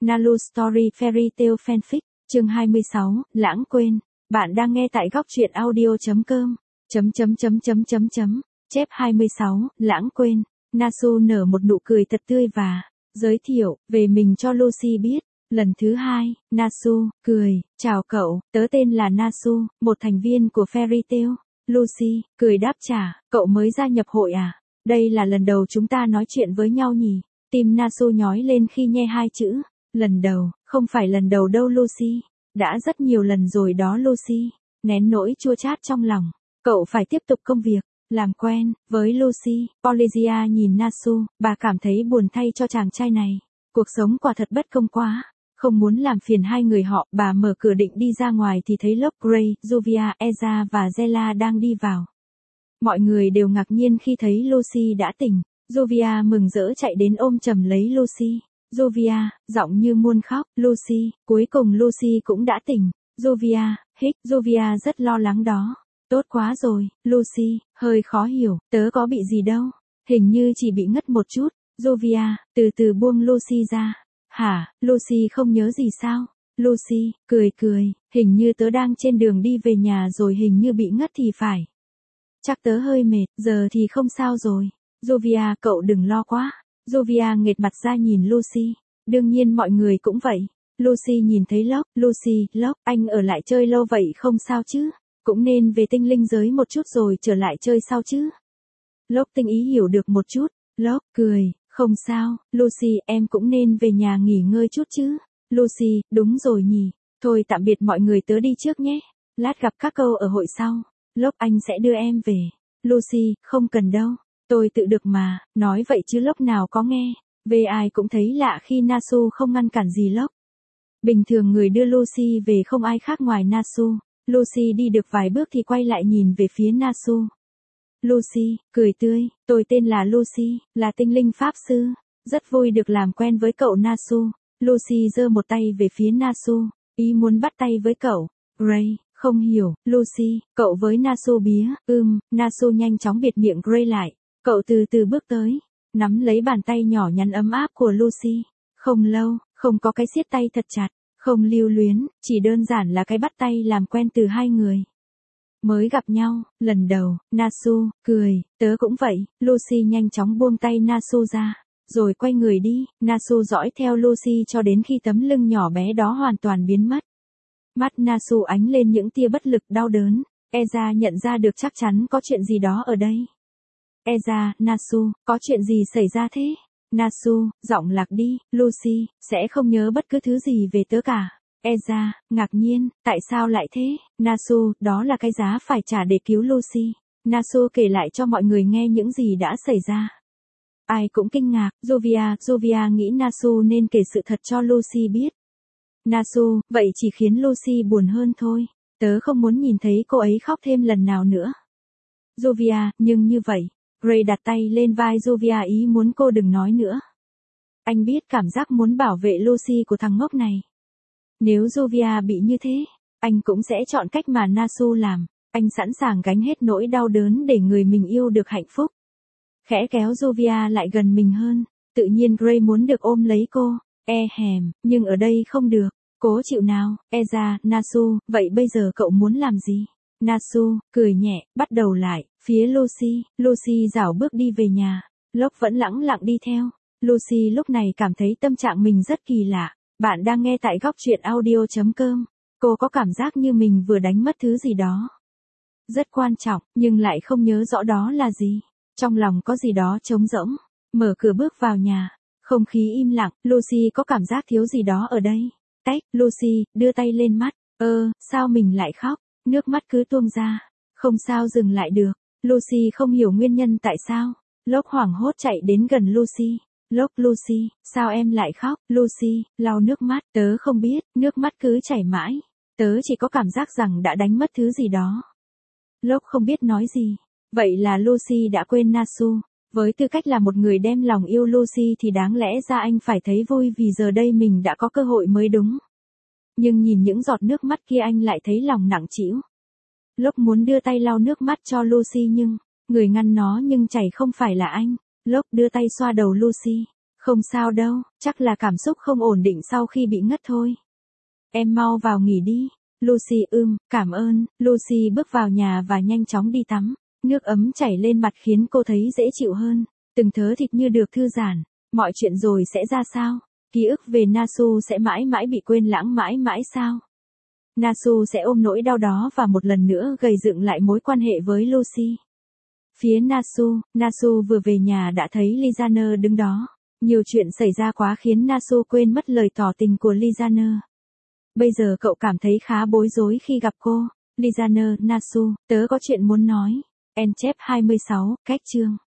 Nalu Story Fairy Tale Fanfic, chương 26, lãng quên. Bạn đang nghe tại góc truyện audio.com. Chép 26, lãng quên. Nasu nở một nụ cười thật tươi và giới thiệu về mình cho Lucy biết. Lần thứ hai, Nasu cười, chào cậu, tớ tên là Nasu, một thành viên của Fairy Tale. Lucy cười đáp trả, cậu mới gia nhập hội à? Đây là lần đầu chúng ta nói chuyện với nhau nhỉ? Tim Nasu nhói lên khi nghe hai chữ. Lần đầu, không phải lần đầu đâu Lucy. Đã rất nhiều lần rồi đó Lucy. Nén nỗi chua chát trong lòng. Cậu phải tiếp tục công việc, làm quen với Lucy. Olivia nhìn Nasu, bà cảm thấy buồn thay cho chàng trai này. Cuộc sống quả thật bất công quá. Không muốn làm phiền hai người họ, bà mở cửa định đi ra ngoài thì thấy Locke, Gray, Juvia, Eza và Zella đang đi vào. Mọi người đều ngạc nhiên khi thấy Lucy đã tỉnh. Juvia mừng rỡ chạy đến ôm chầm lấy Lucy. Juvia, giọng như muốn khóc. Lucy, cuối cùng Lucy cũng đã tỉnh. Juvia, hích. Juvia rất lo lắng đó. Tốt quá rồi, Lucy, hơi khó hiểu, tớ có bị gì đâu. Hình như chỉ bị ngất một chút. Juvia, từ từ buông Lucy ra. Hả, Lucy không nhớ gì sao? Lucy, cười, hình như tớ đang trên đường đi về nhà rồi hình như bị ngất thì phải. Chắc tớ hơi mệt, giờ thì không sao rồi. Juvia, cậu đừng lo quá. Juvia nghệt mặt ra nhìn Lucy. Đương nhiên mọi người cũng vậy. Lucy nhìn thấy Locke. Lucy, Locke, anh ở lại chơi lâu vậy không sao chứ? Cũng nên về tinh linh giới một chút rồi trở lại chơi sao chứ? Locke tinh ý hiểu được một chút. Locke cười, không sao, Lucy, em cũng nên về nhà nghỉ ngơi chút chứ. Lucy, đúng rồi nhỉ. Thôi tạm biệt mọi người, tớ đi trước nhé. Lát gặp các câu ở hội sau. Locke, anh sẽ đưa em về. Lucy, không cần đâu. Tôi tự được mà, nói vậy chứ Locke nào có nghe. Về ai cũng thấy lạ khi Nasu không ngăn cản gì Locke. Bình thường người đưa Lucy về không ai khác ngoài Nasu. Lucy đi được vài bước thì quay lại nhìn về phía Nasu. Lucy, cười tươi, tôi tên là Lucy, là tinh linh pháp sư. Rất vui được làm quen với cậu Nasu. Lucy giơ một tay về phía Nasu, ý muốn bắt tay với cậu. Gray, không hiểu, Lucy, cậu với Nasu bía, Nasu nhanh chóng bịt miệng Gray lại. Cậu từ từ bước tới, nắm lấy bàn tay nhỏ nhắn ấm áp của Lucy. Không lâu, không có cái siết tay thật chặt, không lưu luyến, chỉ đơn giản là cái bắt tay làm quen từ hai người. Mới gặp nhau, lần đầu, Nasu, cười, tớ cũng vậy. Lucy nhanh chóng buông tay Nasu ra, rồi quay người đi. Nasu dõi theo Lucy cho đến khi tấm lưng nhỏ bé đó hoàn toàn biến mất. Mắt Nasu ánh lên những tia bất lực đau đớn. Eza nhận ra được chắc chắn có chuyện gì đó ở đây. Eza, Nasu, có chuyện gì xảy ra thế? Nasu, giọng lạc đi. Lucy, sẽ không nhớ bất cứ thứ gì về tớ cả. Eza, ngạc nhiên, tại sao lại thế? Nasu, đó là cái giá phải trả để cứu Lucy. Nasu kể lại cho mọi người nghe những gì đã xảy ra. Ai cũng kinh ngạc. Juvia nghĩ Nasu nên kể sự thật cho Lucy biết. Nasu, vậy chỉ khiến Lucy buồn hơn thôi. Tớ không muốn nhìn thấy cô ấy khóc thêm lần nào nữa. Juvia, nhưng như vậy. Gray đặt tay lên vai Juvia ý muốn cô đừng nói nữa. Anh biết cảm giác muốn bảo vệ Lucy của thằng ngốc này. Nếu Juvia bị như thế, anh cũng sẽ chọn cách mà Nasu làm. Anh sẵn sàng gánh hết nỗi đau đớn để người mình yêu được hạnh phúc. Khẽ kéo Juvia lại gần mình hơn. Tự nhiên Gray muốn được ôm lấy cô. Nhưng ở đây không được. Cố chịu nào, Eza, Nasu, vậy bây giờ cậu muốn làm gì? Nasu, cười nhẹ, bắt đầu lại, phía Lucy. Lucy rảo bước đi về nhà. Locke vẫn lẳng lặng đi theo. Lucy lúc này cảm thấy tâm trạng mình rất kỳ lạ. Bạn đang nghe tại góc truyện audio.com. Cô có cảm giác như mình vừa đánh mất thứ gì đó. Rất quan trọng, nhưng lại không nhớ rõ đó là gì. Trong lòng có gì đó trống rỗng. Mở cửa bước vào nhà. Không khí im lặng, Lucy có cảm giác thiếu gì đó ở đây. Tách, Lucy, đưa tay lên mắt. Sao mình lại khóc? Nước mắt cứ tuôn ra. Không sao dừng lại được. Lucy không hiểu nguyên nhân tại sao. Locke hoảng hốt chạy đến gần Lucy. Lucy, sao em lại khóc? Lucy, lau nước mắt. Tớ không biết, nước mắt cứ chảy mãi. Tớ chỉ có cảm giác rằng đã đánh mất thứ gì đó. Locke không biết nói gì. Vậy là Lucy đã quên Nasu. Với tư cách là một người đem lòng yêu Lucy thì đáng lẽ ra anh phải thấy vui vì giờ đây mình đã có cơ hội mới đúng. Nhưng nhìn những giọt nước mắt kia anh lại thấy lòng nặng trĩu. Locke muốn đưa tay lau nước mắt cho Lucy nhưng, người ngăn nó nhưng chảy không phải là anh. Locke đưa tay xoa đầu Lucy. Không sao đâu, chắc là cảm xúc không ổn định sau khi bị ngất thôi. Em mau vào nghỉ đi. Lucy cảm ơn. Lucy bước vào nhà và nhanh chóng đi tắm. Nước ấm chảy lên mặt khiến cô thấy dễ chịu hơn. Từng thớ thịt như được thư giãn. Mọi chuyện rồi sẽ ra sao? Ký ức về Nasu sẽ mãi mãi bị quên lãng mãi mãi sao? Nasu sẽ ôm nỗi đau đó và một lần nữa gây dựng lại mối quan hệ với Lucy. Phía Nasu vừa về nhà đã thấy Lizaner đứng đó. Nhiều chuyện xảy ra quá khiến Nasu quên mất lời tỏ tình của Lizaner. Bây giờ cậu cảm thấy khá bối rối khi gặp cô. Lizaner, Nasu, tớ có chuyện muốn nói. En chép 26, cách chương.